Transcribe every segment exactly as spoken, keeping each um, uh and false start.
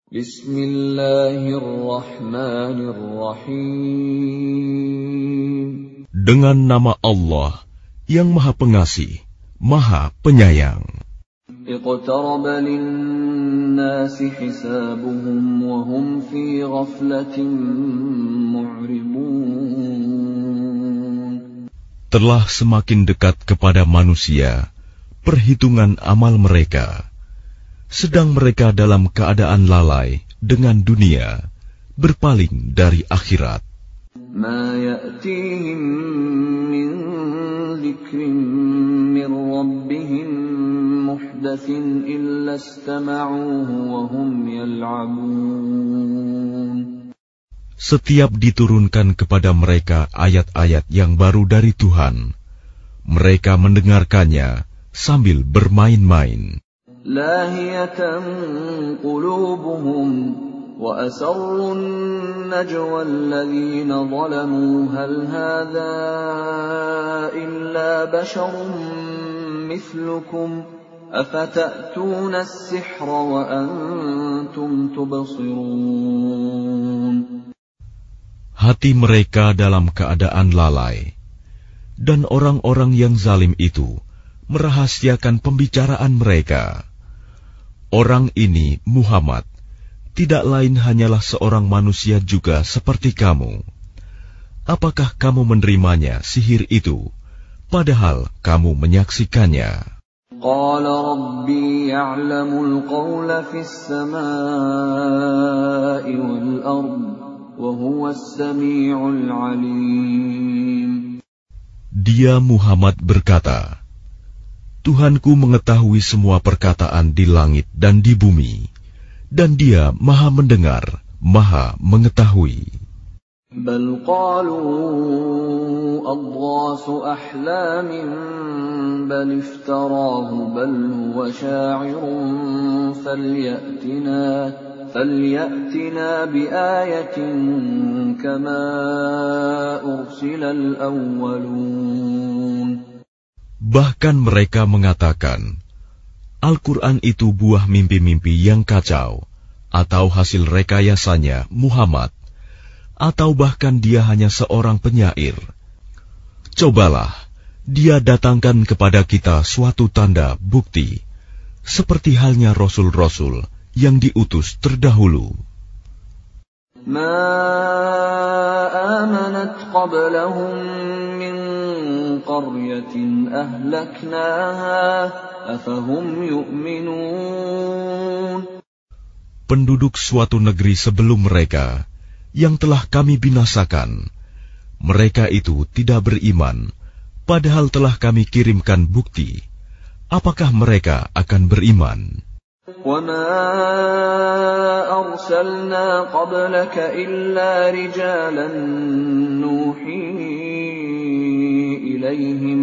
Bismillahirrahmanirrahim. Dengan nama Allah yang Maha Pengasih, Maha Penyayang. Iqtaraba lin-nasi hisabuhum wa hum fi ghaflatin mu'ridun. Telah semakin dekat kepada manusia perhitungan amal mereka, sedang mereka dalam keadaan lalai dengan dunia, berpaling dari akhirat. Ma ya'tihim min dzikrin min rabbihim muhdatsin illa istama'uhu wa hum yal'abun. Setiap diturunkan kepada mereka ayat-ayat yang baru dari Tuhan, mereka mendengarkannya sambil bermain-main. Lahiyatan qulubuhum wa asarrun najwa alladhina zalamu hal hadha illa basharun mithlukum afata'tuna as-sihra wa antum tubsirun. Hati mereka dalam keadaan lalai, dan orang-orang yang zalim itu merahasiakan pembicaraan mereka. Orang ini, Muhammad, tidak lain hanyalah seorang manusia juga seperti kamu. Apakah kamu menerimanya sihir itu, padahal kamu menyaksikannya? Qala Rabbi ya'lamul qawla fis samaa'i wal ard, wa huwas sami'ul 'alim. Dia Muhammad berkata, Tuhanku mengetahui semua perkataan di langit dan di bumi, dan Dia Maha mendengar, Maha mengetahui. Bal qalu adghasu ahlamin bal iftarahu bal huwa sya'irun falyatina falyatina biayatin kama ursilal awwalun. Bahkan mereka mengatakan, Al-Quran itu buah mimpi-mimpi yang kacau, atau hasil rekayasanya Muhammad, atau bahkan dia hanya seorang penyair. Cobalah, dia datangkan kepada kita suatu tanda bukti, seperti halnya Rasul-Rasul yang diutus terdahulu. Ma amanat qablahum min qaryatin ahlaknaha afahum yu'minun. Penduduk suatu negeri sebelum mereka yang telah kami binasakan, mereka itu tidak beriman, padahal telah kami kirimkan bukti. Apakah mereka akan beriman? وَمَا أَرْسَلْنَا قَبْلَكَ إِلَّا رِجَالًا نُوحِي إِلَيْهِمْ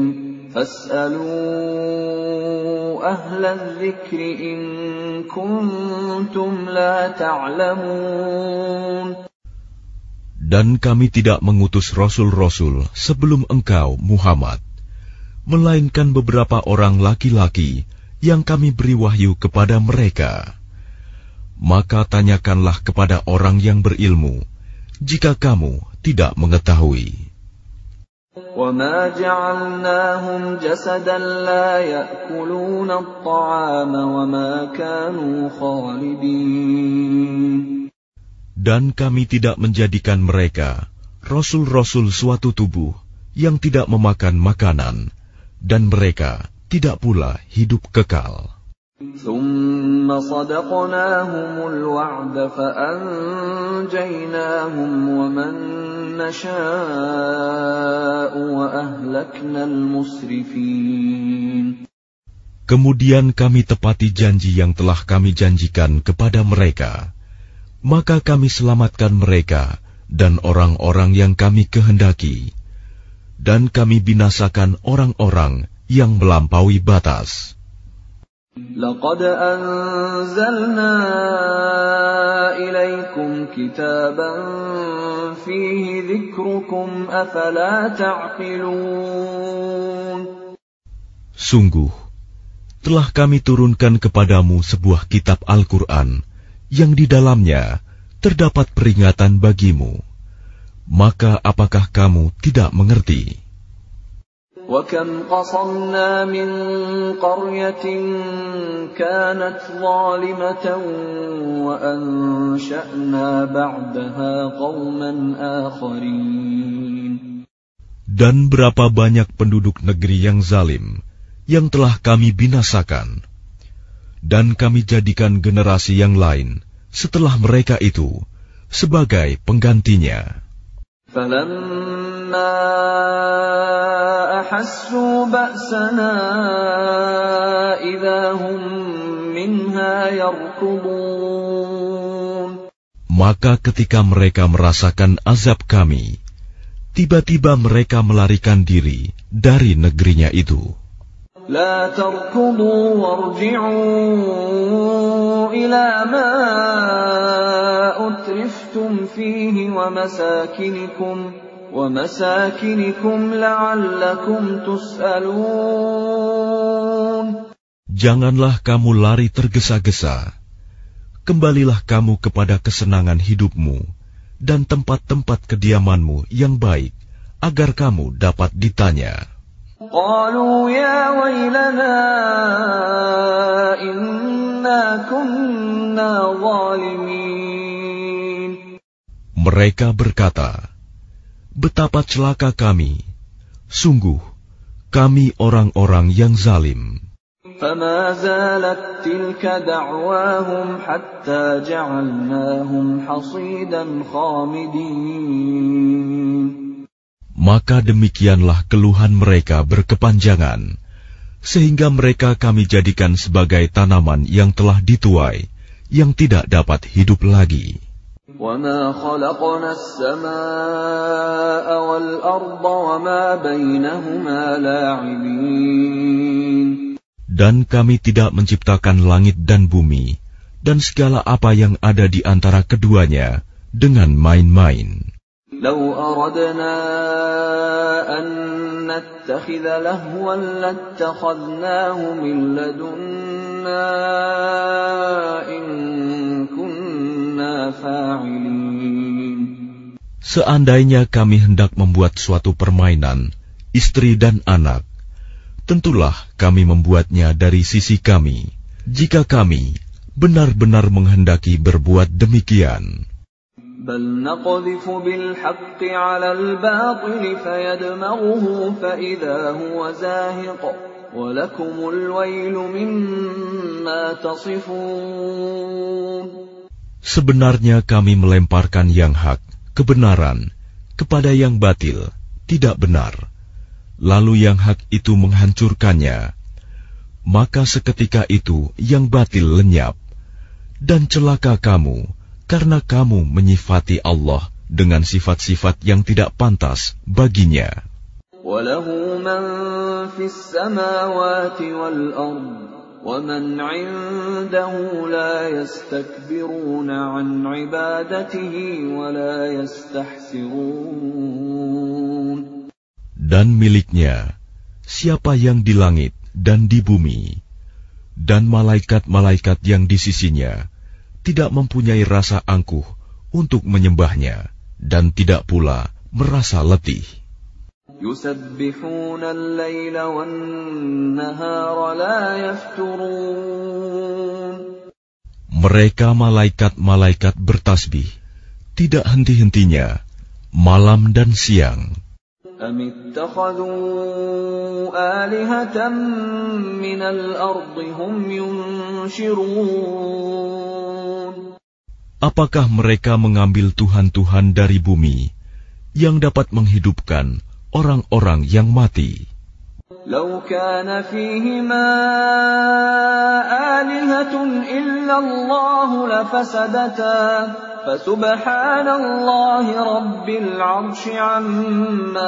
فَاسْأَلُوا أَهْلَ الذِّكْرِ إِن كُنتُمْ لَا تَعْلَمُونَ. Dan kami tidak mengutus rasul-rasul sebelum engkau, Muhammad, melainkan beberapa orang laki-laki yang kami beri wahyu kepada mereka. Maka tanyakanlah kepada orang yang berilmu, jika kamu tidak mengetahui. وَمَا جَعَلْنَاهُمْ جَسَدًا لَا يَأْكُلُونَ الطَّعَامَ وَمَا كَانُوا خَالِدِينَ. Dan kami tidak menjadikan mereka rasul-rasul suatu tubuh yang tidak memakan makanan, dan mereka tidak pula hidup kekal. ثُمَّ صَدَقْنَاهُمُ الْوَعْدَ فَأَنْجَيْنَاهُمْ وَمَنْ نَشَاءُ وَأَهْلَكْنَا الْمُسْرِفِينَ. Kemudian kami tepati janji yang telah kami janjikan kepada mereka, maka kami selamatkan mereka dan orang-orang yang kami kehendaki, dan kami binasakan orang-orang yang melampaui batas. لَقَدْ أَنزَلْنَا إِلَيْكُمْ كِتَابًا فِيهِ ذِكْرُكُمْ أَفَلَا تَعْقِلُونَ. Sungguh, telah kami turunkan kepadamu sebuah kitab Al-Quran yang di dalamnya terdapat peringatan bagimu. Maka apakah kamu tidak mengerti? وَكَمْ قَصَمْنَا مِنْ قَرْيَةٍ كَانَتْ ظَالِمَةً وَأَنْشَأْنَا بَعْدَهَا قَوْمًا آخَرِينَ. Dan berapa banyak penduduk negeri yang zalim yang telah kami binasakan, dan kami jadikan generasi yang lain setelah mereka itu sebagai penggantinya. فَلَمَّا أَحَسُّوا بَأْسَنَا إِذَا هُمْ مِنْهَا يَرْكُضُونَ. Maka ketika mereka merasakan azab kami, tiba-tiba mereka melarikan diri dari negerinya itu. لا تركضوا وارجعوا إلى ما أترفتم فيه ومساكنكم ومساكنكم لعلكم تسألون. Janganlah kamu lari tergesa-gesa. Kembalilah kamu kepada kesenangan hidupmu dan tempat-tempat kediamanmu yang baik, agar kamu dapat ditanya. قالوا يا ويلنا إنا كنا ظالمين. Mereka berkata, betapa celaka kami, sungguh kami orang-orang yang zalim. فما زالت تلك دعواهم حتى جعلناهم حصيدا خامدين. Maka demikianlah keluhan mereka berkepanjangan, sehingga mereka kami jadikan sebagai tanaman yang telah dituai, yang tidak dapat hidup lagi. وَمَا خَلَقْنَا السَّمَاءَ وَالْأَرْضَ وَمَا بَيْنَهُمَا لَاعِبِينَ. Dan kami tidak menciptakan langit dan bumi, dan segala apa yang ada di antara keduanya, dengan main-main. لو أردنا أن نتخذ لهوا لاتخذناه من لدنا إن كنا فاعلين. Seandainya kami hendak membuat suatu permainan, istri dan anak, tentulah kami membuatnya dari sisi kami, jika kami benar-benar menghendaki berbuat demikian. بل نقذف بالحق على الباطل فيدمغه فإذا هو زاهق ولكم الويل مما تصفون. Sebenarnya kami melemparkan yang hak, kebenaran, kepada yang batil, tidak benar. Lalu yang hak itu menghancurkannya. Maka seketika itu yang batil lenyap. Dan celaka kamu, karena kamu menyifati Allah dengan sifat-sifat yang tidak pantas baginya. وَلَهُ مَنْ فِي السَّمَاوَاتِ وَالْأَرْضِ وَمَنْ عِنْدَهُ لَا يَسْتَكْبِرُونَ عَنْ عِبَادَتِهِ وَلَا يَسْتَحْسِرُونَ. Dan miliknya siapa yang di langit dan di bumi, dan malaikat-malaikat yang di sisinya tidak mempunyai rasa angkuh untuk menyembahnya, dan tidak pula merasa letih. يُسَبِّحُونَ اللَّيْلَ وَالنَّهَارَ لَا يَفْتُرُونَ. Mereka malaikat-malaikat bertasbih, tidak henti-hentinya, malam dan siang. أَمِ اتَّخَذُوا آلِهَةً مِّنَ الْأَرْضِ هُمْ يُنشِرُونَ. Apakah mereka mengambil tuhan-tuhan dari bumi yang dapat menghidupkan orang-orang yang mati? لو كان فيهما آلهة إلا الله لفسدتا فسبحان الله رب العرش عما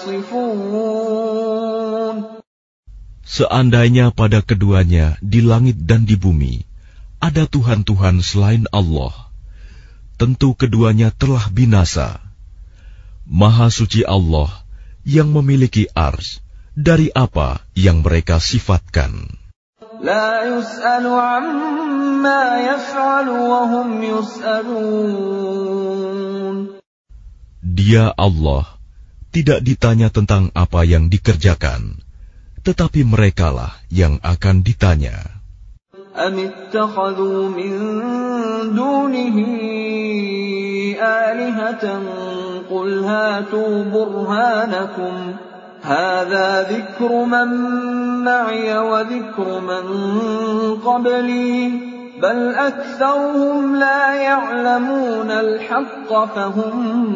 يصفون. Seandainya pada keduanya di langit dan di bumi ada Tuhan-Tuhan selain Allah, tentu keduanya telah binasa. Maha suci Allah yang memiliki ars dari apa yang mereka sifatkan. لا يسأل عما يفعل وهم يسألون. Dia Allah tidak ditanya tentang apa yang dikerjakan, tetapi merekalah yang akan ditanya. أم اتخذوا من دونه آلهة قل هاتوا برهانكم هذا ذكر من معي وذكر من قبلي بل أكثرهم لا يعلمون الحق فهم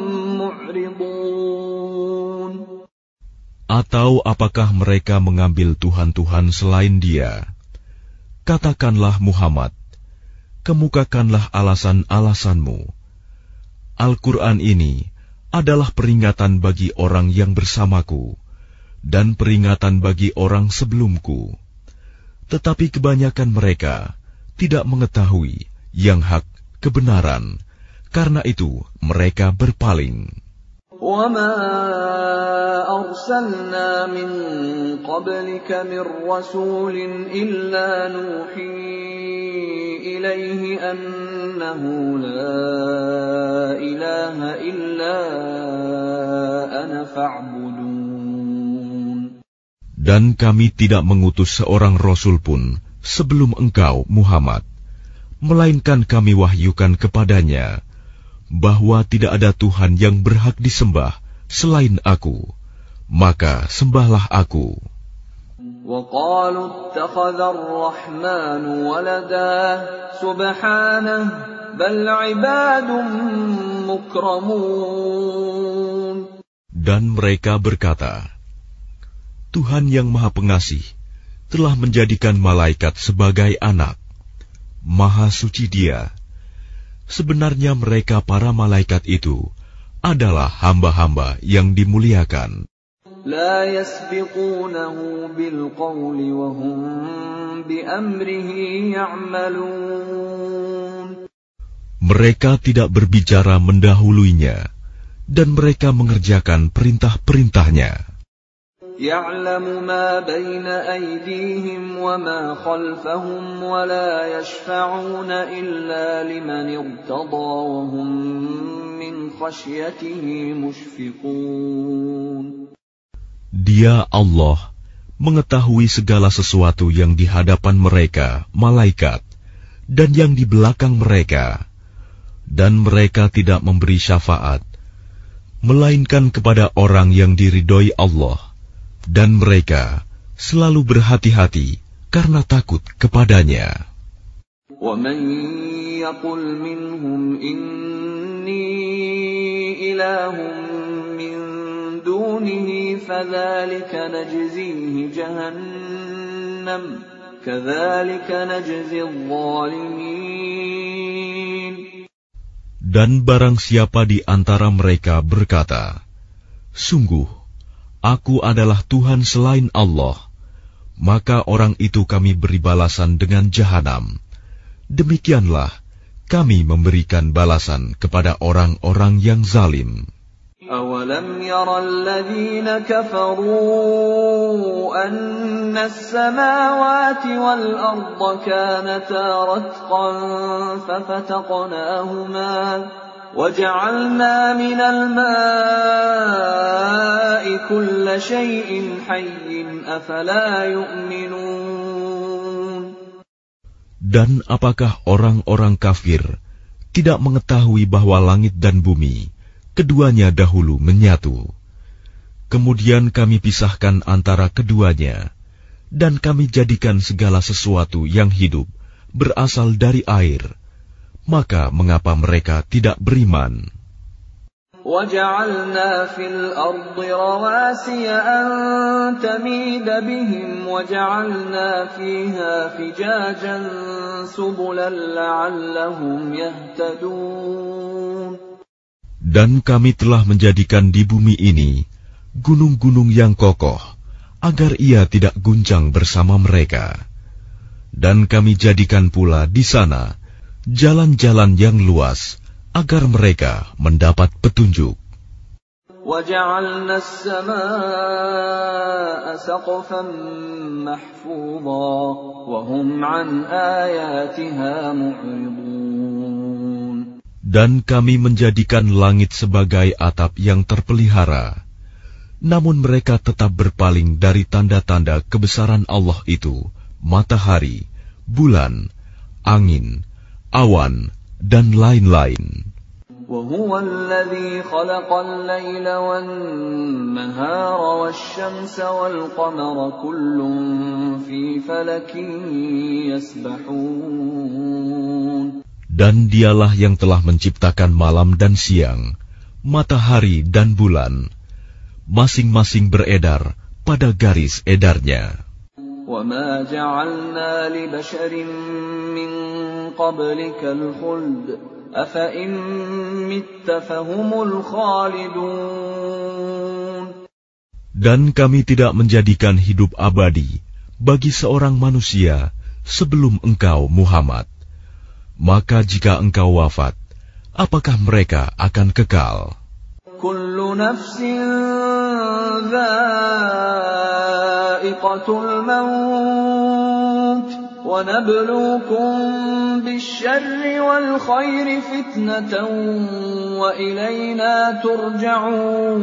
معرضون. Atau apakah mereka mengambil Tuhan-Tuhan selain Dia? Katakanlah Muhammad, kemukakanlah alasan-alasanmu. Al-Quran ini adalah peringatan bagi orang yang bersamaku dan peringatan bagi orang sebelumku. Tetapi kebanyakan mereka tidak mengetahui yang hak kebenaran, karena itu mereka berpaling. وَمَا أَرْسَلْنَا مِن قَبْلِكَ مِن رَّسُولٍ إِلَّا نُوحِي إِلَيْهِ أَنَّهُ لَا إِلَٰهَ إِلَّا أَنَا فَاعْبُدُونِ. Dan kami tidak mengutus seorang rasul pun sebelum engkau, Muhammad, melainkan kami wahyukan kepadanya bahwa tidak ada Tuhan yang berhak disembah selain Aku, maka sembahlah Aku. وَقَالُوا اتَّخَذَ الرَّحْمَنُ وَلَدًا سُبْحَانَهُ بَلْ عِبَادٌ مُكْرَمُونَ. Dan mereka berkata, Tuhan yang Maha Pengasih telah menjadikan malaikat sebagai anak. Maha suci Dia. Sebenarnya mereka para malaikat itu adalah hamba-hamba yang dimuliakan. لا يسبقونه بالقول وهم بأمره يعملون. Mereka tidak berbicara mendahuluinya, dan mereka mengerjakan perintah-perintahnya. يعلم ما بين أيديهم وما خلفهم ولا يشفعون إلا لمن ارتضى وهم من خشيته مشفقون. Dia Allah mengetahui segala sesuatu yang di hadapan mereka, malaikat, dan yang di belakang mereka, dan mereka tidak memberi syafaat, melainkan kepada orang yang diridhoi Allah. Dan mereka selalu berhati-hati karena takut kepadanya. وَمَن يَقُلْ مِنْهُمْ إِنِّي إِلَٰهٌ مِّن دُونِهِ فَذَلِكَ نَجْزِيهِ جَهَنَّمَ كَذَلِكَ نَجْزِي الظَّالِمِينَ. Dan barang siapa di antara mereka berkata, sungguh, Aku adalah Tuhan selain Allah, maka orang itu kami beri balasan dengan jahanam. Demikianlah kami memberikan balasan kepada orang-orang yang zalim. أَوَلَمْ يَرَ الَّذِينَ كَفَرُوا أَنَّ السَّمَاوَاتِ وَالْأَرْضَ كَانَتَا رَتْقًا فَفَتَقْنَاهُمَا وَجَعَلْنَا مِنَ الْمَاءِ كُلَّ شَيْءٍ حَيٍّ أَفَلَا يُؤْمِنُونَ. Dan apakah orang-orang kafir tidak mengetahui bahwa langit dan bumi keduanya dahulu menyatu? Kemudian kami pisahkan antara keduanya, dan kami jadikan segala sesuatu yang hidup berasal dari air. Maka mengapa mereka tidak beriman? وَجَعَلْنَا فِي الْأَرْضِ رَوَاسِيَ أَن تَمِيدَ بِهِمْ وَجَعَلْنَا فِيهَا فِجَاجًا سُبُلًا لَعَلَّهُمْ يَهْتَدُونَ. Dan kami telah menjadikan di bumi ini gunung-gunung yang kokoh, agar ia tidak guncang bersama mereka. Dan kami jadikan pula di sana jalan-jalan yang luas, agar mereka mendapat petunjuk. وَجَعَلْنَا السَّمَاءَ سَقْفًا مَحْفُوظًا وَهُمْ عَنْ آيَاتِهَا مُعْرِضُونَ. Dan kami menjadikan langit sebagai atap yang terpelihara, namun mereka tetap berpaling dari tanda-tanda kebesaran Allah itu, matahari, bulan, angin, awan, dan lain-lain. وَهُوَ الَّذِي خَلَقَ اللَّيْلَ وَالنَّهَارَ وَالشَّمْسَ وَالْقَمَرَ كُلٌّ فِي فَلَكٍ يَسْبَحُونَ. Dan dialah yang telah menciptakan malam dan siang, matahari dan bulan, masing-masing beredar pada garis edarnya. وَمَا جَعَلْنَا لِبَشَرٍ مِّن قَبْلِكَ الْخُلْدَ أَفَإِن مِّتَّ فَهُمُ الْخَالِدُونَ. Dan kami tidak menjadikan hidup abadi bagi seorang manusia sebelum engkau, Muhammad. Maka jika engkau wafat, apakah mereka akan kekal? Kullu nafsin dha'iqatul maut wa nabluukum bisyarri wal khairi fitnatan wa ilayna turja'un.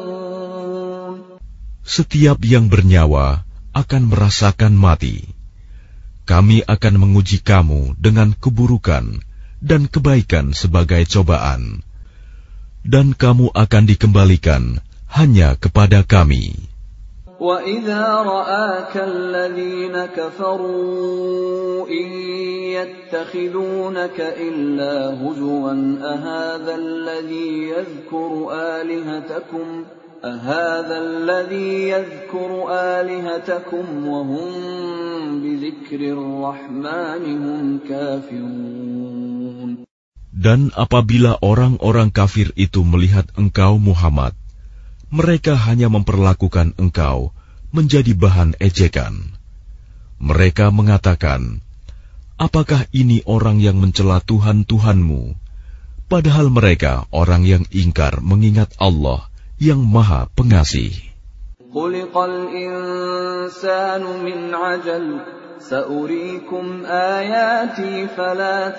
Setiap yang bernyawa akan merasakan mati. Kami akan menguji kamu dengan keburukan dan kebaikan sebagai cobaan, dan kamu akan dikembalikan hanya kepada kami. وَإِذَا رَآكَ الَّذِينَ كَفَرُوا إِن يَتَّخِذُونَكَ إِلَّا هُزُوًا أَهَذَا الَّذِي يَذْكُرُ آلِهَتَكُمْ أَهَذَا الَّذِي يَذْكُرُ آلِهَتَكُمْ وَهُمْ بِذِكْرِ الرَّحْمَنِ هُمْ كَافِرُونَ. Dan apabila orang-orang kafir itu melihat engkau, Muhammad, mereka hanya memperlakukan engkau menjadi bahan ejekan. Mereka mengatakan, apakah ini orang yang mencela Tuhan-Tuhanmu? Padahal mereka orang yang ingkar mengingat Allah yang Maha Pengasih. Khuliqal insanu min ajal, sa'uriikum ayati fala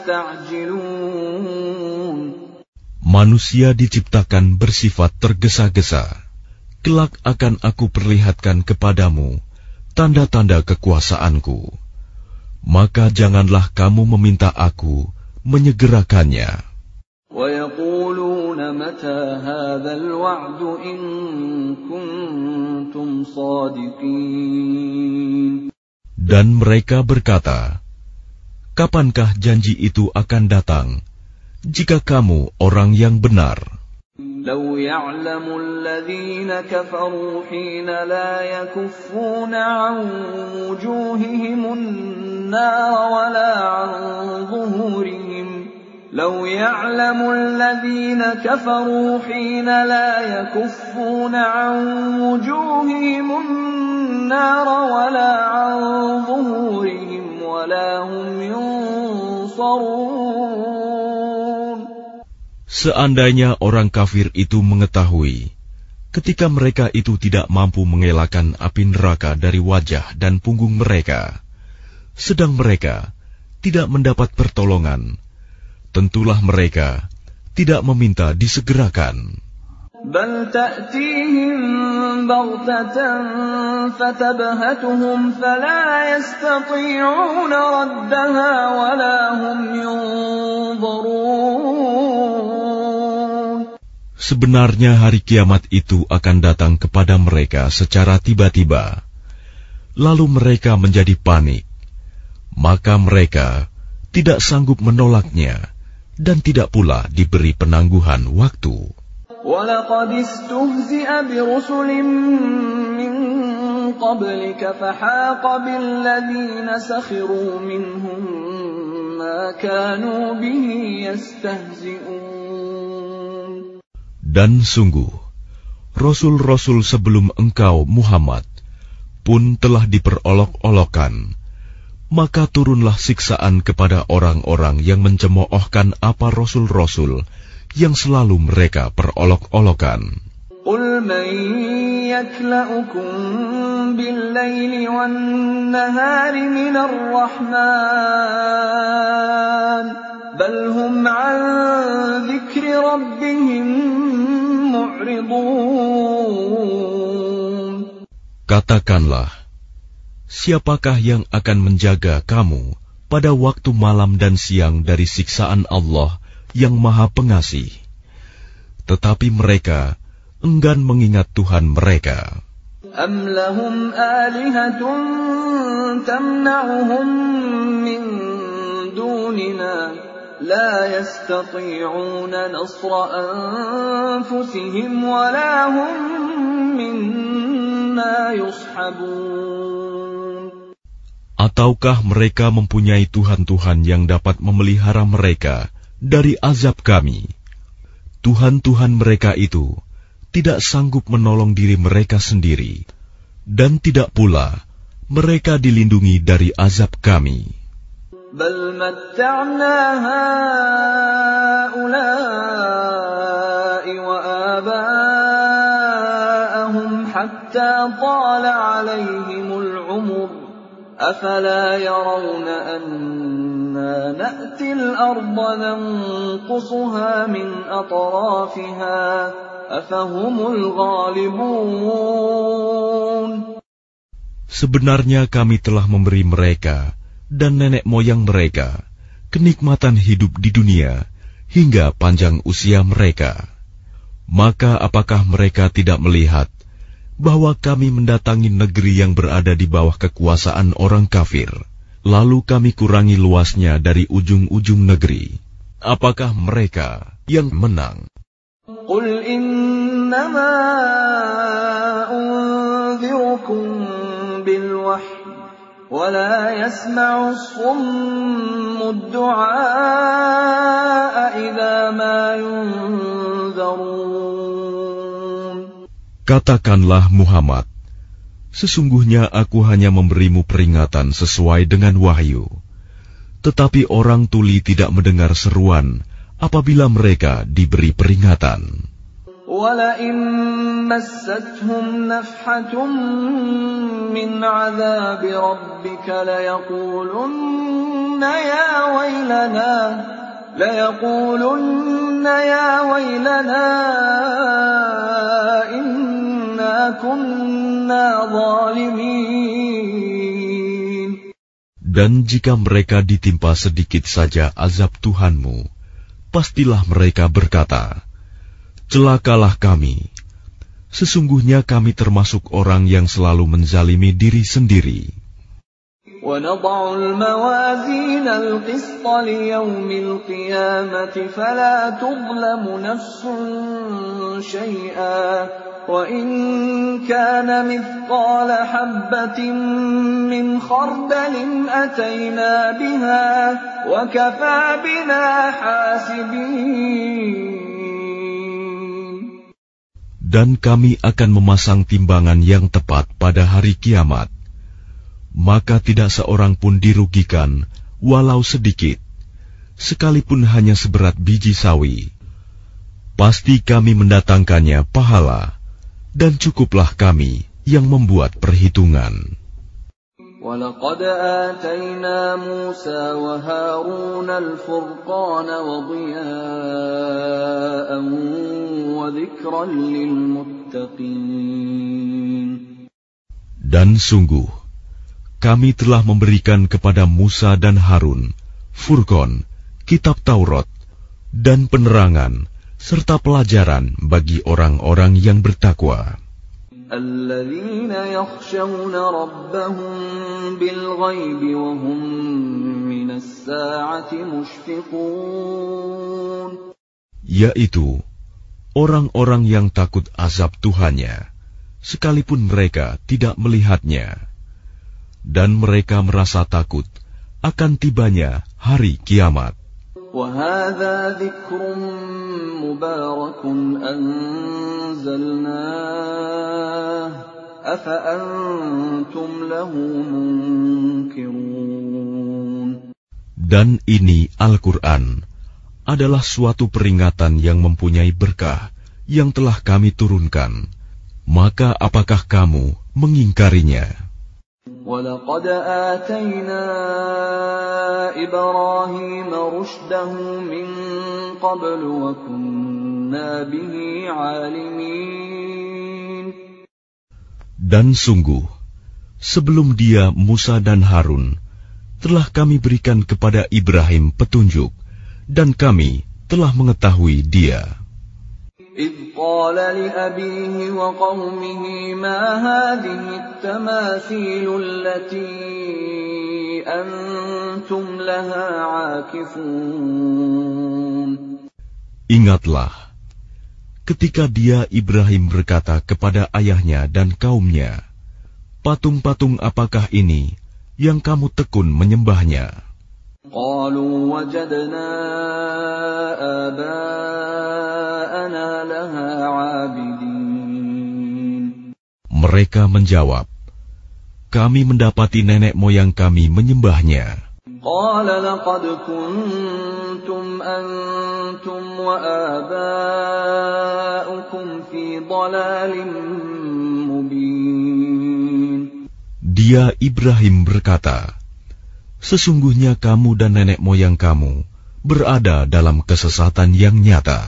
tasta'jilun. Manusia diciptakan bersifat tergesa-gesa. Kelak akan aku perlihatkan kepadamu tanda-tanda kekuasaanku. Maka janganlah kamu meminta aku menyegerakannya. وَيَقُولُونَ مَتَى هَذَا الْوَعْدُ إِن كُنتُمْ صَادِقِينَ. Dan mereka berkata, kapankah janji itu akan datang, jika kamu orang yang benar? لَوْ يَعْلَمُ الَّذِينَ كَفَرُوا حِينَ لَا يَكُفُّونَ عَنْ وُجُوهِهِمُ النَّارَ وَلَا عَنْ ظُهُورِهِمْ لَوْ يَعْلَمُ الَّذِينَ كَفَرُوا حِينَ لَا يَكُفُّونَ عَنْ وُجُوهِهِمُ النَّارَ وَلَا عَنْ ظُهُورِهِمْ وَلَا هُمْ يُنصَرُونَ. Seandainya orang kafir itu mengetahui, ketika mereka itu tidak mampu mengelakkan api neraka dari wajah dan punggung mereka, sedang mereka tidak mendapat pertolongan, tentulah mereka tidak meminta disegerakan. Bal ta'tihim baghtatan fatabhatuhum fala yastati'una raddaha wala hum yunzarun. Sebenarnya hari kiamat itu akan datang kepada mereka secara tiba-tiba, lalu mereka menjadi panik, maka mereka tidak sanggup menolaknya dan tidak pula diberi penangguhan waktu. وَلَقَدِ اسْتُهْزِئَ بِرُسُلٍ مِّن قَبْلِكَ فَحَاقَ بِالَّذِينَ سَخِرُوا مِنْهُم مَّا كَانُوا بِهِ يَسْتَهْزِئُونَ. Dan sungguh, Rasul-Rasul sebelum engkau, Muhammad, pun telah diperolok-olokkan. Maka turunlah siksaan kepada orang-orang yang mencemoohkan apa Rasul-Rasul yang selalu mereka perolok-olokan. قل من يكلأكم بالليل والنهار من الرحمن بل هم عن ذكر ربهم معرضون. Katakanlah, siapakah yang akan menjaga kamu pada waktu malam dan siang dari siksaan Allah yang Maha Pengasih? Tetapi mereka enggan mengingat Tuhan mereka. Am lahum alihatun tamna'uhum min dunina la yastati'una nasra anfusihim wa la hum minna yushabun. Ataukah mereka mempunyai Tuhan-Tuhan yang dapat memelihara mereka dari azab kami? Tuhan-Tuhan mereka itu tidak sanggup menolong diri mereka sendiri, dan tidak pula mereka dilindungi dari azab kami. Bal matta'na ha'ula'i wa aba'ahum hatta tala 'alaihimul 'umur. أفلا يرون أنا نأتي الأرض ننقصها من أطرافها أفهم الغالبون. Sebenarnya kami telah memberi mereka dan nenek moyang mereka kenikmatan hidup di dunia hingga panjang usia mereka. Maka apakah mereka tidak melihat bahwa kami mendatangi negeri yang berada di bawah kekuasaan orang kafir, lalu kami kurangi luasnya dari ujung-ujung negeri? Apakah mereka yang menang? Qul innama unzirukum bil wahyi wa la yasma'u as-summu ad-du'a idza ma yunzarun. Katakanlah Muhammad, sesungguhnya aku hanya memberimu peringatan sesuai dengan wahyu. Tetapi orang tuli tidak mendengar seruan apabila mereka diberi peringatan. وَلَئِن مَّسَّتْهُمْ نَفْحَةٌ مِّنْ عَذَابِ رَبِّكَ لَيَقُولُنَّ يَا وَيْلَنَا لَيَقُولُنَّ يَا وَيْلَنَا إِنَّا كُنَّا ظَالِمِينَ. Dan jika mereka ditimpa sedikit saja azab Tuhanmu, pastilah mereka berkata, celakalah kami. Sesungguhnya kami termasuk orang yang selalu menzalimi diri sendiri. وَنَضَعُ الْمَوَازِينَ الْقِسْطَ لِيَوْمِ الْقِيَامَةِ فَلَا تُظْلَمُ نَفْسٌ شَيْئًا وَإِنْ كَانَ مِثْقَالَ حَبَّةٍ مِّنْ خَرْدَلٍ أَتَيْنَا بِهَا وَكَفَى بِنَا حَاسِبِينَ. Dan kami akan memasang timbangan yang tepat pada hari kiamat. Maka tidak seorang pun dirugikan, walau sedikit, sekalipun hanya seberat biji sawi. Pasti kami mendatangkannya pahala, dan cukuplah kami yang membuat perhitungan. وَلَقَدْ آتَيْنَا مُوسَى وَهَارُونَ الْفُرْقَانَ وَضِيَاءً وَذِكْرًا لِلْمُتَّقِينَ. Dan sungguh, kami telah memberikan kepada Musa dan Harun Furqan, kitab Taurat, dan penerangan, serta pelajaran bagi orang-orang yang bertakwa. Alladzina yakhshawna rabbahum bil ghaibi wa hum minas sa'ati mushfiqun. Yaitu orang-orang yang takut azab Tuhannya, sekalipun mereka tidak melihatnya, dan mereka merasa takut akan tibanya hari kiamat. وَهَذَا ذِكْرٌ مُبَارَكٌ أَنزَلْنَاهُ أَفَأَنْتُمْ لَهُ مُنْكِرُونَ. Dan ini Al-Quran adalah suatu peringatan yang mempunyai berkah yang telah kami turunkan, maka apakah kamu mengingkarinya? وَلَقَدْ آتَيْنَا إِبْرَاهِيمَ رُشْدَهُ مِنْ قَبْلُ وَكُنَّا بِهِ عَالِمِينَ. Dan sungguh, sebelum dia Musa dan Harun, telah kami berikan kepada Ibrahim petunjuk, dan kami telah mengetahui dia. إِذْ قَالَ لِأَبِيهِ وَقَوْمِهِ مَا هَٰذِهِ التَّمَاثِيلُ الَّتِي أَنتُمْ لَهَا عَاكِفُونَ. Ingatlah, ketika dia Ibrahim berkata kepada ayahnya dan kaumnya, patung-patung apakah ini yang kamu tekun menyembahnya? قَالُوا وَجَدْنَا آبَاءَنَا لَهَا عَابِدِينَ. Mereka menjawab, kami mendapati nenek moyang kami menyembahnya. قَالَ لَقَدْ كُنْتُمْ أَنْتُمْ وَآبَاؤُكُمْ فِي ضَلَالٍ مُبِينٍ. Dia Ibrahim berkata, sesungguhnya kamu dan nenek moyang kamu berada dalam kesesatan yang nyata.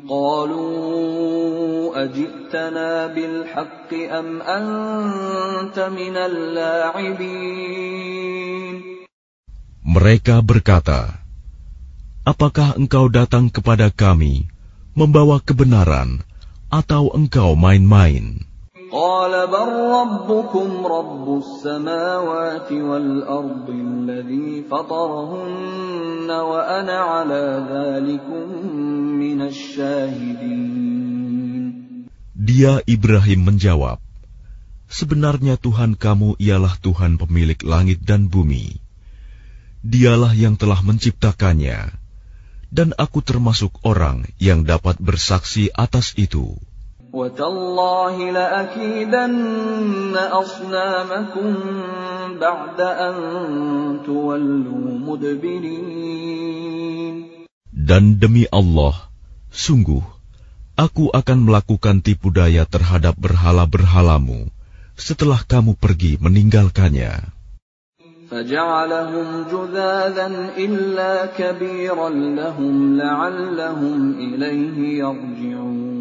قَالُوا أَجِئْتَنَا بِالْحَقِّ أَمْ أَنْتَ مِنَ اللَّاعِبِينَ. Mereka berkata, apakah engkau datang kepada kami membawa kebenaran atau engkau main-main? قَالَ بَلْ رَبُّكُمْ رَبُّ السَّمَاوَاتِ وَالْأَرْضِ الَّذِي فَطَرَهُنَّ وَأَنَا عَلَى ذَلِكُمْ مِنَ الشَّاهِدِينَ. Dia Ibrahim menjawab, sebenarnya Tuhan kamu ialah Tuhan pemilik langit dan bumi. Dialah yang telah menciptakannya, dan aku termasuk orang yang dapat bersaksi atas itu. وَتَاللَّهِ لَأَكِيدَنَّ أَصْنَامَكُمْ بَعْدَ أَن تُوَلُّوا مُدْبِرِينَ. Dan demi Allah, sungguh, aku akan melakukan tipu daya terhadap berhala-berhalamu setelah kamu pergi meninggalkannya. فَجَعَلَهُمْ جُذَاذًا إِلَّا كَبِيرًا لَهُمْ لَعَلَّهُمْ إِلَيْهِ يَرْجِعُونَ.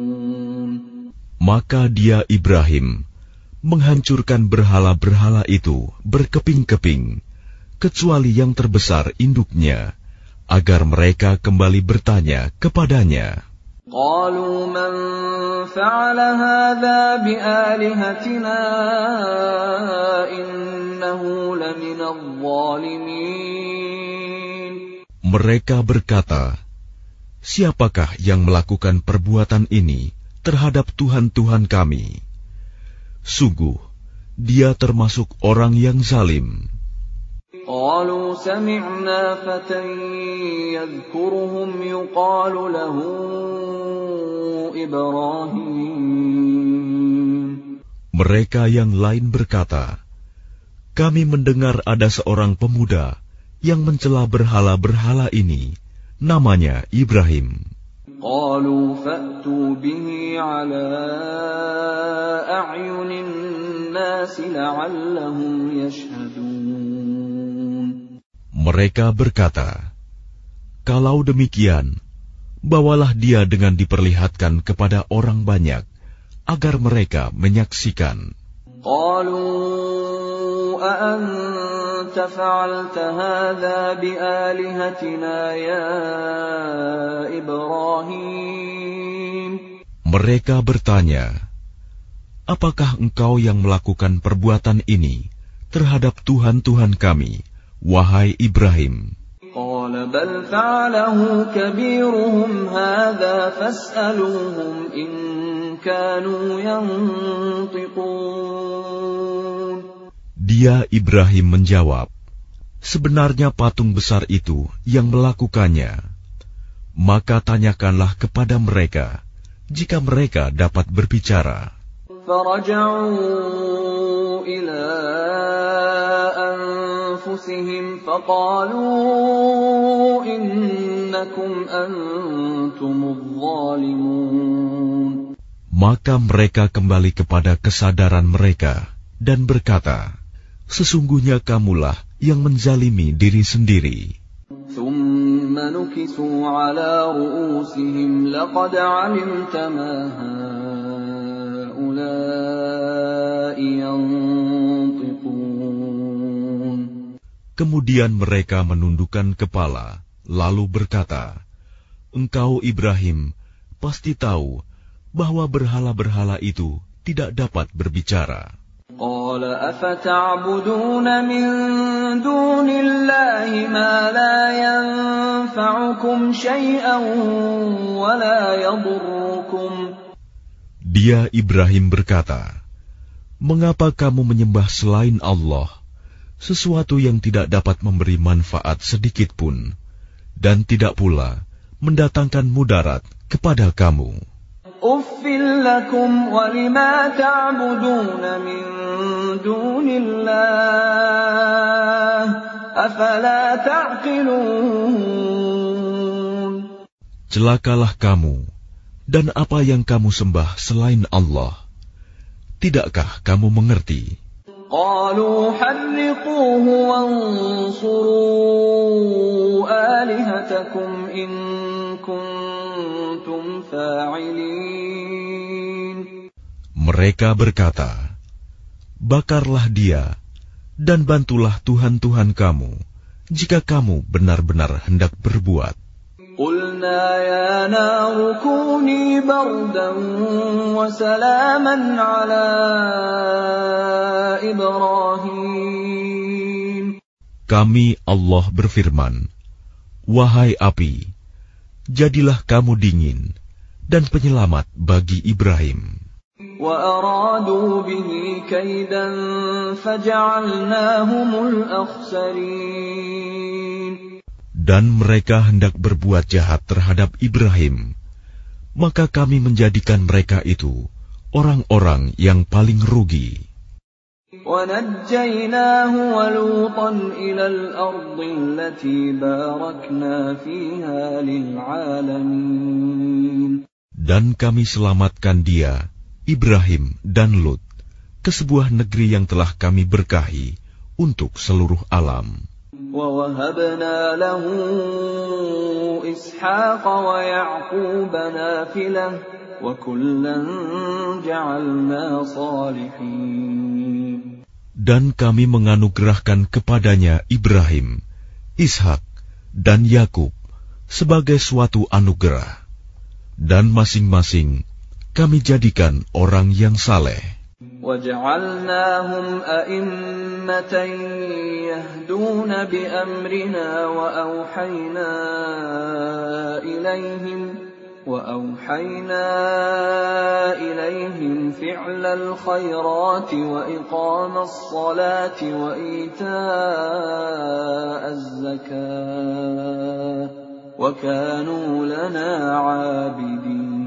Maka dia Ibrahim menghancurkan berhala-berhala itu berkeping-keping, kecuali yang terbesar induknya, agar mereka kembali bertanya kepadanya. قَالُوا مَنْ فَعَلَ هَذَا بِآلِهَتِنَا إِنَّهُ لَمِنَ الظَّالِمِينَ. Mereka berkata, siapakah yang melakukan perbuatan ini terhadap Tuhan-Tuhan kami? Sungguh, dia termasuk orang yang zalim. قالوا سمعنا فتى يذكرهم يقال له إبراهيم. Mereka yang lain berkata, kami mendengar ada seorang pemuda yang mencela berhala-berhala ini, namanya Ibrahim. قالوا فأتوا به على أعين الناس لعلهم يشهدون. Mereka berkata, kalau demikian, bawalah dia dengan diperlihatkan kepada orang banyak, agar mereka menyaksikan. قالوا أأنت فعلت هذا بآلهتنا يا إبراهيم. Mereka bertanya, apakah engkau yang melakukan perbuatan ini terhadap Tuhan-Tuhan kami, wahai Ibrahim? قال بل فعله كبيرهم هذا فاسألوهم إن كانوا ينطقون. Dia Ibrahim menjawab, sebenarnya patung besar itu yang melakukannya. Maka tanyakanlah kepada mereka, jika mereka dapat berbicara. فرجعوا إلى أنفسهم فقالوا إنكم أنتم الظالمون. Maka mereka kembali kepada kesadaran mereka dan berkata, sesungguhnya kamulah yang menzalimi diri sendiri. ثم نكسوا على رؤوسهم لقد علمت ما هؤلاء ينطقون. Kemudian mereka menundukkan kepala, lalu berkata, engkau Ibrahim pasti tahu bahwa berhala-berhala itu tidak dapat berbicara. قال أفتعبدون من دون الله ما لا ينفعكم شيئا ولا يضركم. Dia Ibrahim berkata, mengapa kamu menyembah selain Allah sesuatu yang tidak dapat memberi manfaat sedikit pun dan tidak pula mendatangkan mudarat kepada kamu? Uffil lakum wa lima ta'budun min dunillah afala ta'qilun. Celakalah kamu dan apa yang kamu sembah selain Allah. Tidakkah kamu mengerti? Qalu harriquhu wansuru alihatakum in kuntum fa'ilin. Mereka berkata, bakarlah dia dan bantulah Tuhan-Tuhan kamu jika kamu benar-benar hendak berbuat. Qulna ya naru kuni bardan wa salaman ala Ibrahim. Kami Allah berfirman, wahai api, jadilah kamu dingin dan penyelamat bagi Ibrahim. Wa aradu bihi kaidan faja'alnahumul akhsarin. Dan mereka hendak berbuat jahat terhadap Ibrahim, maka kami menjadikan mereka itu orang-orang yang paling rugi. وَنَجَّيْنَاهُ وَلُوطًا إِلَى الْأَرْضِ الَّتِي بَارَكْنَا فِيهَا لِلْعَالَمِينَ. Dan kami selamatkan dia, Ibrahim dan Lut, ke sebuah negeri yang telah kami berkahi untuk seluruh alam. وَوَهَبْنَا لَهُ إِسْحَاقَ وَيَعْقُوبَ نَافِلَةً وَكُلًّا جَعَلْنَا صَالِحِينَ. Dan kami menganugerahkan kepadanya Ibrahim, Ishak, dan Yakub sebagai suatu anugerah, dan masing-masing kami jadikan orang yang saleh. وَجَعَلْنَاهُمْ أَئِمَّةً يَهْدُونَ بِأَمْرِنَا وَأَوْحَيْنَا إِلَيْهِمْ وَأَوْحَيْنَا إِلَيْهِمْ فِعْلَ الْخَيْرَاتِ وَإِقَامَ الصَّلَاةِ وَإِيتَاءَ الزَّكَاةِ وَكَانُوا لَنَا عَابِدِينَ.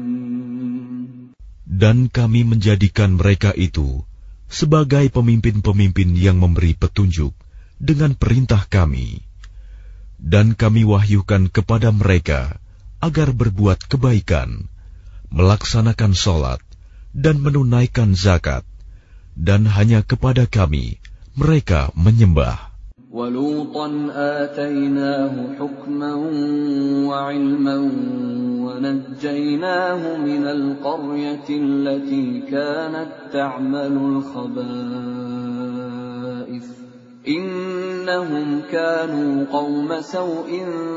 Dan kami menjadikan mereka itu sebagai pemimpin-pemimpin yang memberi petunjuk dengan perintah kami. Dan kami wahyukan kepada mereka agar berbuat kebaikan, melaksanakan sholat, dan menunaikan zakat. Dan hanya kepada kami mereka menyembah. وَلُوطًا آتَيْنَاهُ حُكْمًا وَعِلْمًا وَنَجَّيْنَاهُ مِنَ الْقَرْيَةِ الَّتِي كَانَتْ تَعْمَلُ الْخَبَائِثَ إِنَّهُمْ كَانُوا قَوْمَ سَوْءٍ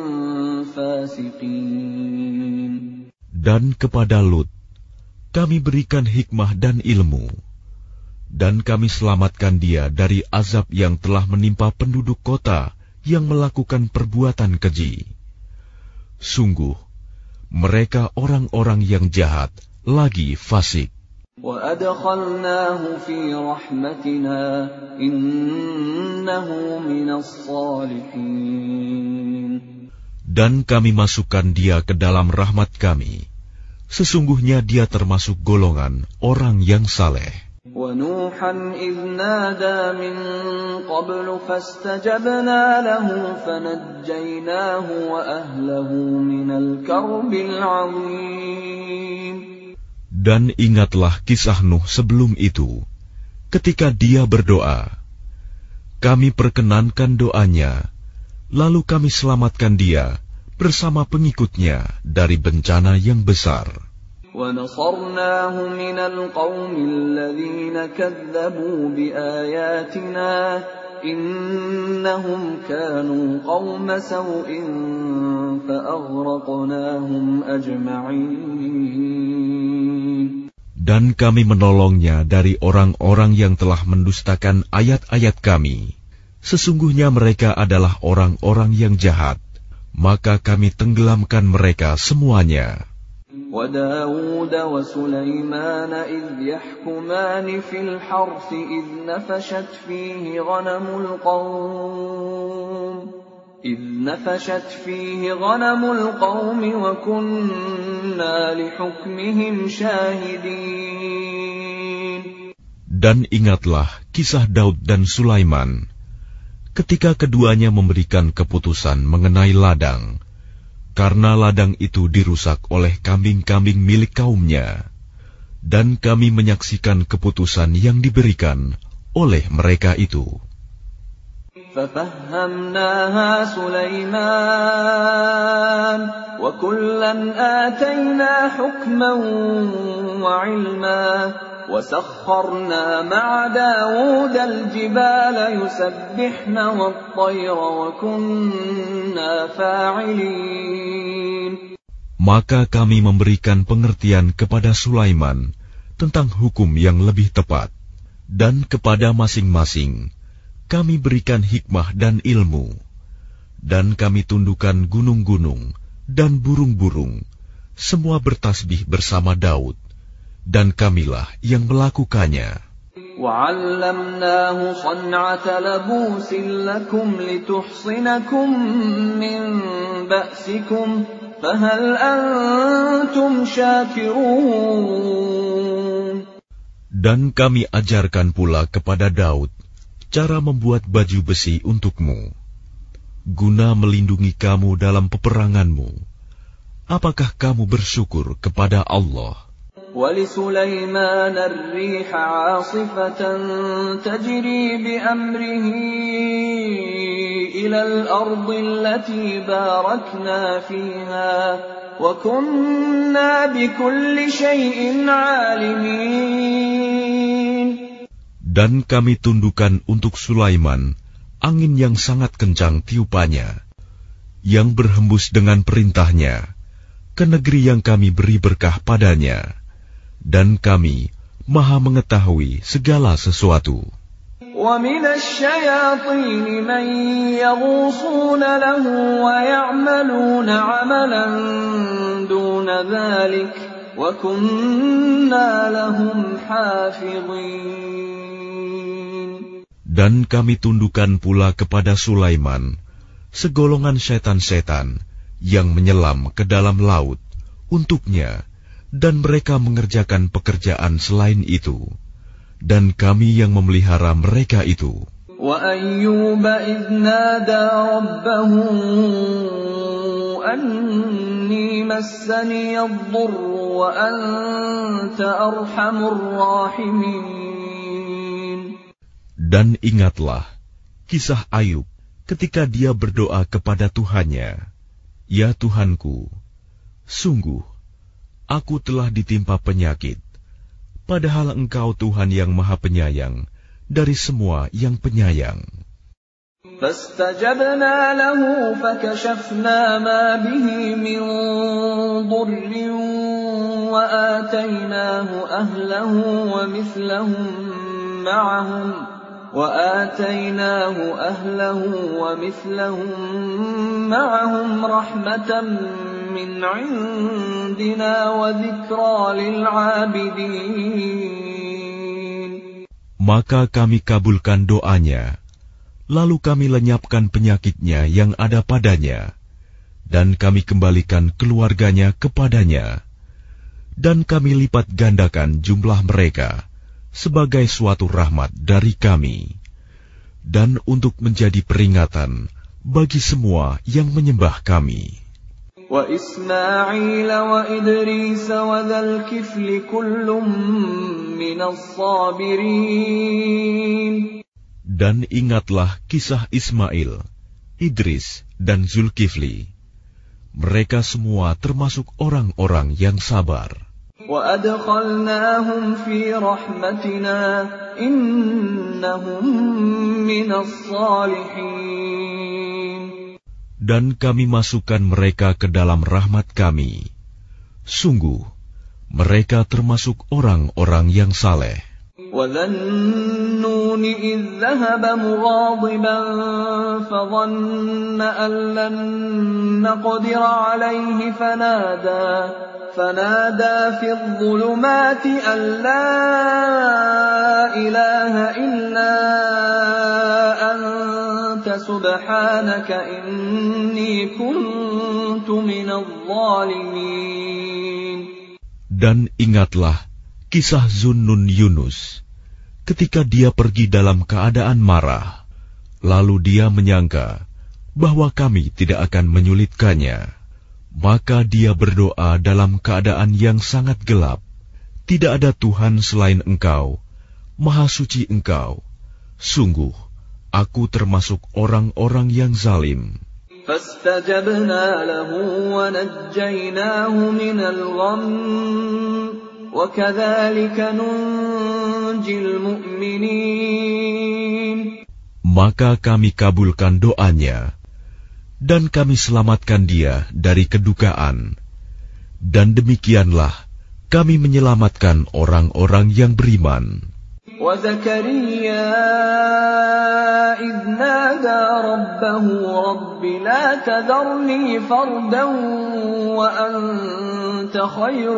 فَاسِقِينَ. Dan kepada Lut kami berikan hikmah dan ilmu, dan kami selamatkan dia dari azab yang telah menimpa penduduk kota yang melakukan perbuatan keji. Sungguh, mereka orang-orang yang jahat lagi fasik. وَأَدْخَلْنَاهُ فِي رَحْمَتِنَا إِنَّهُ مِنَ الصَّالِحِينَ. Dan kami masukkan dia ke dalam rahmat kami. Sesungguhnya dia termasuk golongan orang yang saleh. وَنُوحًا إِذْ نَادَى مِن قَبْلُ فَاسْتَجَبْنَا لَهُ فَنَجَّيْنَاهُ وَأَهْلَهُ مِنَ الْكَرْبِ الْعَظِيمِ. Dan ingatlah kisah Nuh sebelum itu, ketika dia berdoa. Kami perkenankan doanya, lalu kami selamatkan dia bersama pengikutnya dari bencana yang besar. وَنَصَرْنَاهُ مِنَ الْقَوْمِ الَّذِينَ كَذَّبُوا بِآيَاتِنَا إِنَّهُمْ كَانُوا قَوْمَ سَوْءٍ فَأَغْرَقْنَاهُمْ أَجْمَعِينَ. Dan kami menolongnya dari orang-orang yang telah mendustakan ayat-ayat kami. Sesungguhnya mereka adalah orang-orang yang jahat, maka kami tenggelamkan mereka semuanya. وَدَاوُودَ وَسُلَيْمَانَ إِذْ يَحْكُمَانِ فِي الْحَرْثِ إِذْ نَفَشَتْ فِيهِ غَنَمُ الْقَوْمِ إِذْ نَفَشَتْ فِيهِ غَنَمُ الْقَوْمِ وَكُنَّا لِحُكْمِهِمْ شَاهِدِينَ. Dan ingatlah kisah Daud dan Sulaiman, ketika keduanya memberikan keputusan mengenai ladang, karena ladang itu dirusak oleh kambing-kambing milik kaumnya, dan kami menyaksikan keputusan yang diberikan oleh mereka itu. فَفَهَّمْنَاهَا سُلَيْمَانَ وَكُلًّا آتَيْنَا حُكْمًا وَعِلْمًا وَسَخَّرْنَا مَعَ دَاوُودَ الْجِبَالَ يُسَبِّحْنَ وَالطَّيْرَ وَكُنَّا فَاعِلِينَ. Maka kami memberikan pengertian kepada Sulaiman tentang hukum yang lebih tepat, dan kepada masing-masing kami berikan hikmah dan ilmu, dan kami tundukkan gunung-gunung dan burung-burung, semua bertasbih bersama Daud, dan kamilah yang melakukannya. وَعَلَّمْنَاهُ صَنْعَةَ لَبُوسٍ لَكُمْ لِتُحْصِنَكُمْ مِنْ بَأْسِكُمْ فَهَلْ أَنْتُمْ شَاكِرُونَ. Dan kami ajarkan pula kepada Daud cara membuat baju besi untukmu, guna melindungi kamu dalam peperanganmu. Apakah kamu bersyukur kepada Allah? وَلِسُلَيْمَانَ الرِّيحَ عَاصِفَةً تَجْرِي بِأَمْرِهِ إِلَى الْأَرْضِ الَّتِي بَارَكْنَا فِيهَا وَكُنَّا بِكُلِّ شَيْءٍ عَالِمِينَ. Dan kami tundukkan untuk Sulaiman angin yang sangat kencang tiupannya, yang berhembus dengan perintahnya ke negeri yang kami beri berkah padanya, dan kami maha mengetahui segala sesuatu. وَمِنَ الشَّيَاطِينِ مَن يَغُوصُونَ لَهُ وَيَعْمَلُونَ عَمَلًا دُونَ ذَلِكَ وَكُنَّا لَهُمْ حَافِظِينَ. Dan kami tundukkan pula kepada Sulaiman segolongan setan-setan yang menyelam ke dalam laut untuknya, dan mereka mengerjakan pekerjaan selain itu, dan kami yang memelihara mereka itu. وَأَيُّوبَ إِذْ نَادَى رَبَّهُ أَنِّي مَسَّنِيَ الضُّرُّ وَأَنْتَ أَرْحَمُ الرَّاحِمِينَ. Dan ingatlah kisah Ayub ketika dia berdoa kepada Tuhannya, "Ya Tuhanku, sungguh aku telah ditimpa penyakit, padahal Engkau Tuhan yang Maha Penyayang dari semua yang penyayang." فَاسْتَجَبْنَا لَهُ فَكَشَفْنَا مَا بِهِ مِنْ ضُرٍّ وَآتَيْنَاهُ أَهْلَهُ وَمِثْلَهُمْ مَعَهُمْ وَآتَيْنَاهُ أَهْلَهُ وَمِثْلَهُمْ مَعَهُمْ رَحْمَةً مِنْ عِنْدِنَا وَذِكْرَى لِلْعَابِدِينَ. Maka kami kabulkan doanya, lalu kami lenyapkan penyakitnya yang ada padanya, dan kami kembalikan keluarganya kepadanya, dan kami lipat gandakan jumlah mereka sebagai suatu rahmat dari kami, dan untuk menjadi peringatan bagi semua yang menyembah kami. Wa Ismail wa Idris wa dzal kifli kullum minas sabirin. Dan ingatlah kisah Ismail, Idris, dan Zulkifli. Mereka semua termasuk orang-orang yang sabar. وَأَدْخَلْنَاهُمْ فِي رَحْمَتِنَا إِنَّهُمْ مِنَ الصَّالِحِينَ. Dan kami masukkan mereka ke dalam rahmat kami. Sungguh, mereka termasuk orang-orang yang saleh. وَذَا النُّونِ إِذ ذَهَبَ مُغَاضِبًا فَظَنَّ أَن لَّن نَّقْدِرَ عَلَيْهِ فَنَادَى فَنَادَى فِي الظُّلُمَاتِ أَن لَّا إِلَٰهَ إِلَّا أَنتَ سُبْحَانَكَ إِنِّي كُنتُ مِنَ الظَّالِمِينَ. Dan ingatlah kisah Zunnun Yunus, ketika dia pergi dalam keadaan marah, lalu dia menyangka bahwa kami tidak akan menyulitkannya. Maka dia berdoa dalam keadaan yang sangat gelap. Tidak ada Tuhan selain Engkau, Maha Suci Engkau. Sungguh, aku termasuk orang-orang yang zalim. فَاسْتَجَبْنَا لَهُ وَنَجَّيْنَاهُ مِنَ الْغَمِّ وَكَذَلِكَ نُنْجِي الْمُؤْمِنِينَ. Maka kami kabulkan doanya, dan kami selamatkan dia dari kedukaan. Dan demikianlah kami menyelamatkan orang-orang yang beriman. وَزَكَرِيَّا إِذْ نَادَى رَبَّهُ رَبِّ لَا تَذَرْنِي فَرْدًا وَأَنْتَ خَيْرُ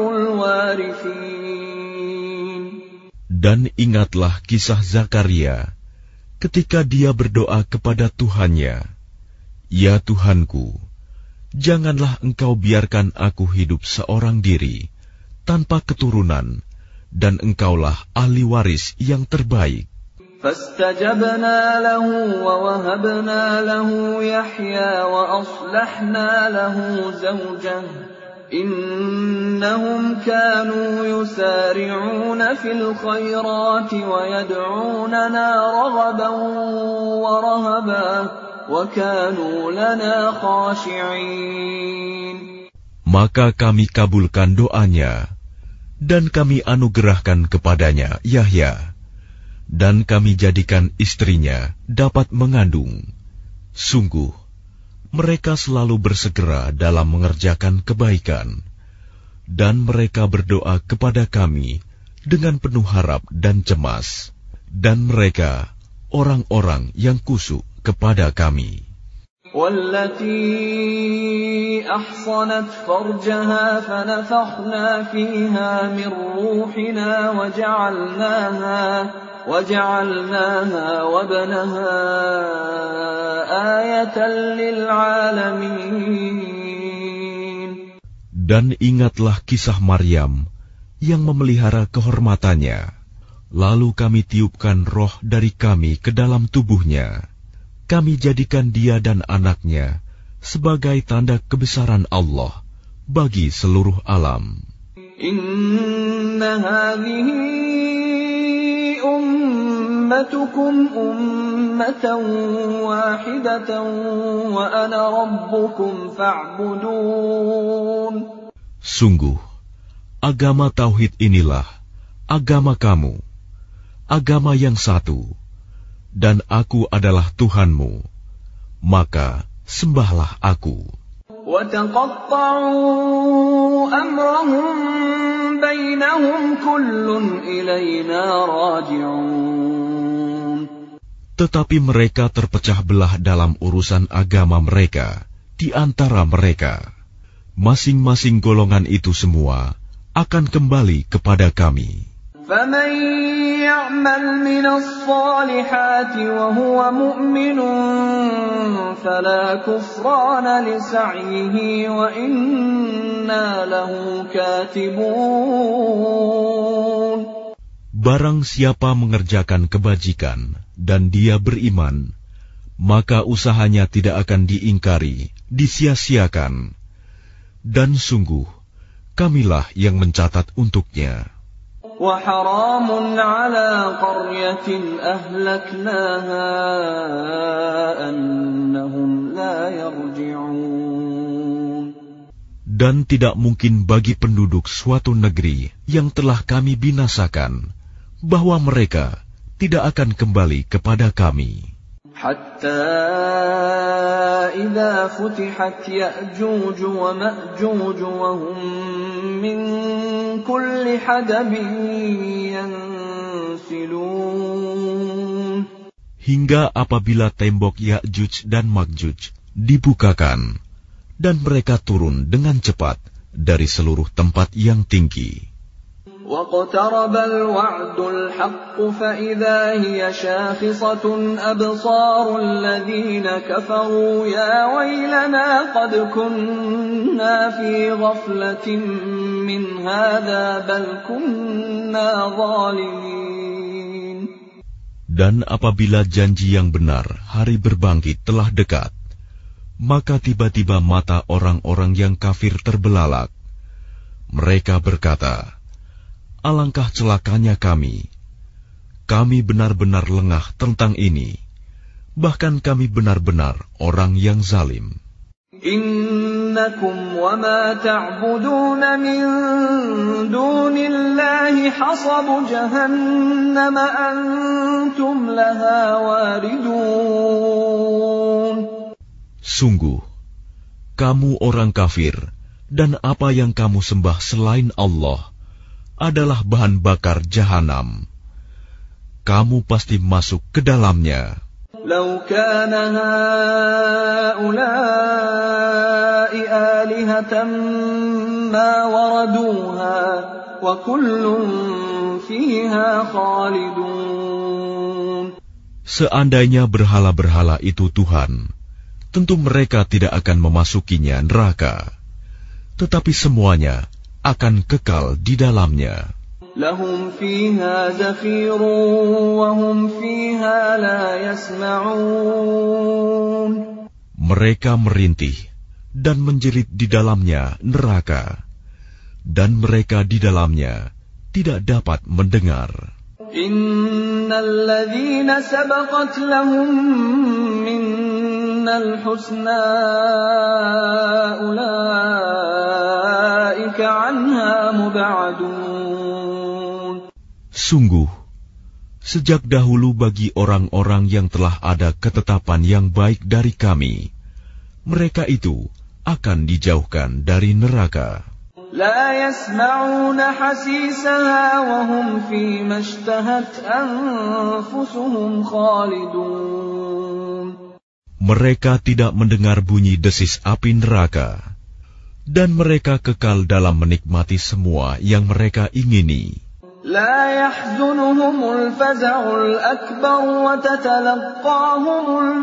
الْوَارِثِينَ. Dan ingatlah kisah Zakaria ketika dia berdoa kepada Tuhannya, "Ya Tuhanku, janganlah Engkau biarkan aku hidup seorang diri tanpa keturunan, dan Engkaulah ahli waris yang terbaik." فَاسْتَجَبْنَا لَهُ وَوَهَبْنَا لَهُ يَحْيَىٰ وَأَصْلَحْنَا لَهُ زَوْجَهُ إِنَّهُمْ كَانُوا يُسَارِعُونَ فِي الْخَيْرَاتِ وَيَدْعُونَنَا رَغَبًا وَرَهَبًا وَكَانُوا لَنَا خَاشِعِينَ. Maka kami kabulkan doanya, dan kami anugerahkan kepadanya Yahya, dan kami jadikan istrinya dapat mengandung. Sungguh, mereka selalu bersegera dalam mengerjakan kebaikan, dan mereka berdoa kepada kami dengan penuh harap dan cemas, dan mereka orang-orang yang kusuk kepada kami. وَالَّتِي أَحْصَنَتْ فَرْجَهَا فَنَفَخْنَا فِيهَا مِنْ رُوحِنَا وَجَعَلْنَاهَا وَجَعَلْنَاهَا وَابْنَهَا آيَةً لِلْعَالَمِينَ. Dan ingatlah kisah Maryam yang memelihara kehormatannya. Lalu kami tiupkan roh dari kami ke dalam tubuhnya. Kami jadikan dia dan anaknya sebagai tanda kebesaran Allah bagi seluruh alam. Inna hadhihi ummatukum ummatan wahidatan wa ana rabbukum fa'budun. Sungguh, agama tauhid inilah agama kamu, agama yang satu, dan aku adalah Tuhanmu, maka sembahlah aku. وَتَقَطَّعُوا أَمْرَهُمْ بَيْنَهُمْ كُلٌّ إِلَيْنَا رَاجِعُونَ. Tetapi mereka terpecah belah dalam urusan agama mereka di antara mereka. Masing-masing golongan itu semua akan kembali kepada kami. فَمَن يَعْمَلْ مِنَ الصَّالِحَاتِ وَهُوَ مُؤْمِنٌ فَلَا كُفْرَانَ لِسَعْيِهِ وَإِنَّا لَهُ كَاتِبُونَ. Barang siapa mengerjakan kebajikan dan dia beriman, maka usahanya tidak akan diingkari, disia-siakan. Dan sungguh, kamilah yang mencatat untuknya. وَحَرَامٌ عَلَى قَرْيَةٍ أَهْلَكْنَاهَا أَنَّهُمْ لَا يَرْجِعُونَ. Dan tidak mungkin bagi penduduk suatu negeri yang telah kami binasakan, bahwa mereka tidak akan kembali kepada kami. حَتَّى إِذَا فُتِحَتْ يَأْجُوجُ وَمَأْجُوجُ وَهُمْ مِنْ كُلِّ حَدَبٍ يَنْسِلُونَ. Hingga apabila tembok Ya'juj dan Ma'juj dibukakan, dan mereka turun dengan cepat dari seluruh tempat yang tinggi. وَاقْتَرَبَ الْوَعْدُ الْحَقُّ فَإِذَا هِيَ شَاخِصَةٌ أَبْصَارُ الَّذِينَ كَفَرُوا يَا وَيْلَنَا قَدْ كُنَّا فِي غَفْلَةٍ مِّنْ هَذَا بَلْ كُنَّا ظَالِمِينَ. Dan apabila janji yang benar, hari berbangkit telah dekat, maka tiba-tiba mata orang-orang yang kafir terbelalak. Mereka berkata, alangkah celakanya kami. Kami benar-benar lengah tentang ini. Bahkan kami benar-benar orang yang zalim. Innakum wa ma ta'budun min dunillahi hasabu jahannam antum laha waridun. Sungguh, kamu orang kafir, dan apa yang kamu sembah selain Allah adalah bahan bakar jahanam. Kamu pasti masuk ke dalamnya. Lau kana haula'i alihatan ma waraduha wa kullun fiha khalidun. Seandainya berhala-berhala itu Tuhan, tentu mereka tidak akan memasukinya neraka. Tetapi semuanya akan kekal di dalamnya. Lahum fiha zafirun wa hum fiha la yasma'un. Mereka merintih dan menjerit di dalamnya neraka, dan mereka di dalamnya tidak dapat mendengar. Innal ladzina sabaqat lahum minnal husna ulaika anha mub'adun. Sungguh, sejak dahulu bagi orang-orang yang telah ada ketetapan yang baik dari kami, mereka itu akan dijauhkan dari neraka. La yasma'una hasisaha wa hum fi mashtahat anfusuhum khalidun. Mereka tidak mendengar bunyi desis api neraka, dan mereka kekal dalam menikmati semua yang mereka ingini. La yahzunuhumul faza'ul akbar wa tatalaqahumul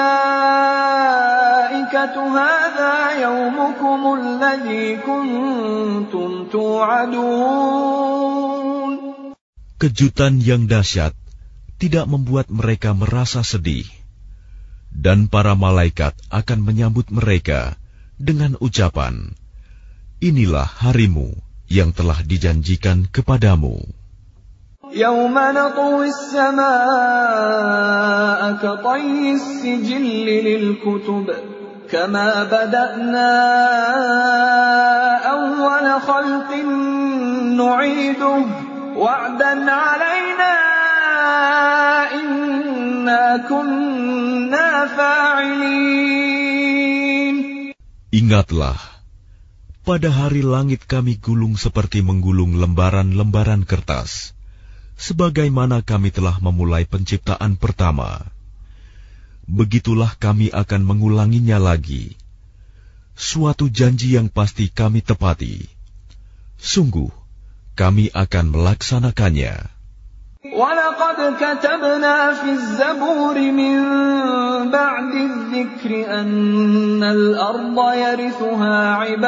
malaikatu hadha yawmukumul ladzi kuntum tu'adun. Kejutan yang dahsyat tidak membuat mereka merasa sedih, dan para malaikat akan menyambut mereka dengan ucapan, inilah harimu yang telah dijanjikan kepadamu. Yawma natwi as-samaa'a katayyi as-sijilli lil-kutub kama bada'na awwala khalqin nu'iduhu wa'dan 'alaina inna kunna fa'ilin. Ingatlah, pada hari langit kami gulung seperti menggulung lembaran-lembaran kertas, sebagaimana kami telah memulai penciptaan pertama. Begitulah kami akan mengulanginya lagi. Suatu janji yang pasti kami tepati. Sungguh, kami akan melaksanakannya. وَلَقَدْ كَتَبْنَا فِي الزَّبُورِ مِنْ بَعْدِ الذِّكْرِ أَنَّ الْأَرْضَ يَرِثُهَا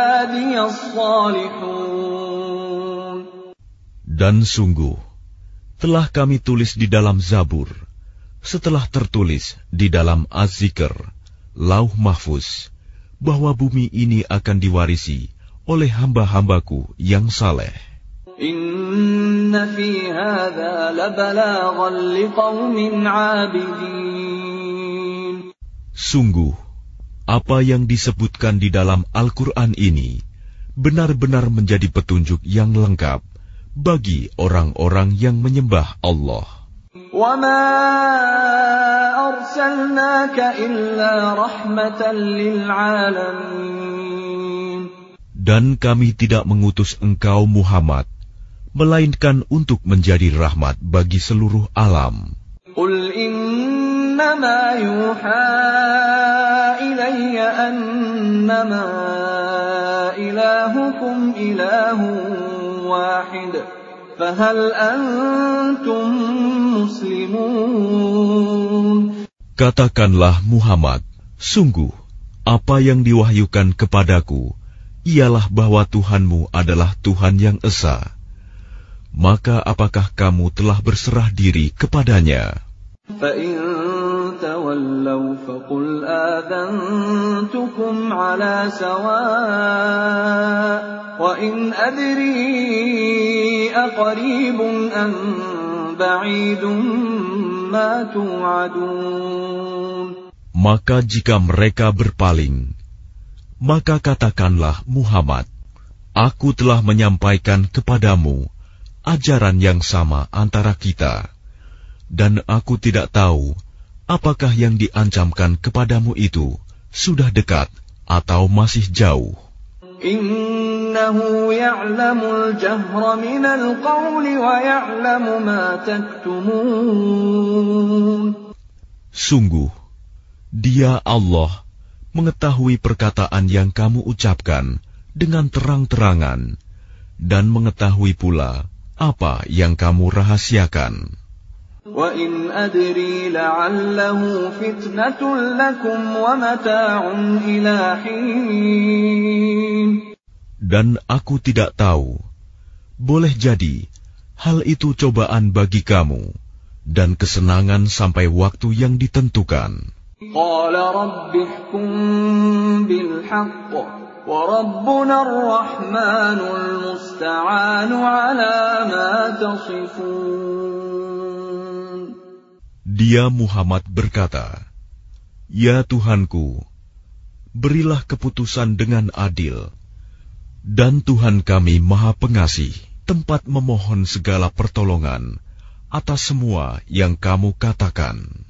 عِبَادِيَ الصَّالِحُونَ. Dan sungguh, telah kami tulis di dalam Zabur, setelah tertulis di dalam Az-Zikr, Lauh Mahfuz, bahwa bumi ini akan diwarisi oleh hamba-hambaku yang saleh. Inna fi hadza labalaghan liqaumin 'abidin. Sungguh, apa yang disebutkan di dalam Al-Quran ini benar-benar menjadi petunjuk yang lengkap bagi orang-orang yang menyembah Allah. وَمَا أَرْسَلْنَاكَ إِلَّا رَحْمَةً لِلْعَالَمِينَ. Dan kami tidak mengutus engkau Muhammad, melainkan untuk menjadi rahmat bagi seluruh alam. قُلْ إِنَّمَا يُوحَى إِلَيَّ أَنَّمَا إِلَٰهُكُمْ إِلَٰهٌ وَاحِدٌ فَهَلْ أَنْتُمْ مُسْلِمُونَ. Katakanlah Muhammad, sungguh apa yang diwahyukan kepadaku ialah bahwa Tuhanmu adalah Tuhan yang esa. Maka apakah kamu telah berserah diri kepadanya? فَإِن تَوَلَّوْا فَقُلْ آذَنْتُكُمْ عَلَى سَوَاءٍ وَإِنْ أَدْرِي أَقَرِيبٌ أَمْ بَعِيدٌ مَا تُوعَدُونَ. Maka jika mereka berpaling, maka katakanlah Muhammad, aku telah menyampaikan kepadamu ajaran yang sama antara kita, dan aku tidak tahu apakah yang diancamkan kepadamu itu sudah dekat atau masih jauh. Innahu ya'lamul jahra minal qawli wa ya'lamu ma taktumun. Sungguh, Dia Allah mengetahui perkataan yang kamu ucapkan dengan terang-terangan dan mengetahui pula apa yang kamu rahasiakan. وَإِنْ أَدْرِي لَعَلَّهُ فِتْنَةٌ لَكُمْ وَمَتَاعٌ إِلَى حِينٍ. Dan aku tidak tahu, boleh jadi hal itu cobaan bagi kamu dan kesenangan sampai waktu yang ditentukan. قَالَ رَبِّ احْكُم بِالْحَقِّ وَرَبُّنَا الرَّحْمَنُ الْمُسْتَعَانُ عَلَى مَا تَصِفُونَ. Dia Muhammad berkata, Ya Tuhanku, berilah keputusan dengan adil, dan Tuhan kami Maha Pengasih, tempat memohon segala pertolongan atas semua yang kamu katakan.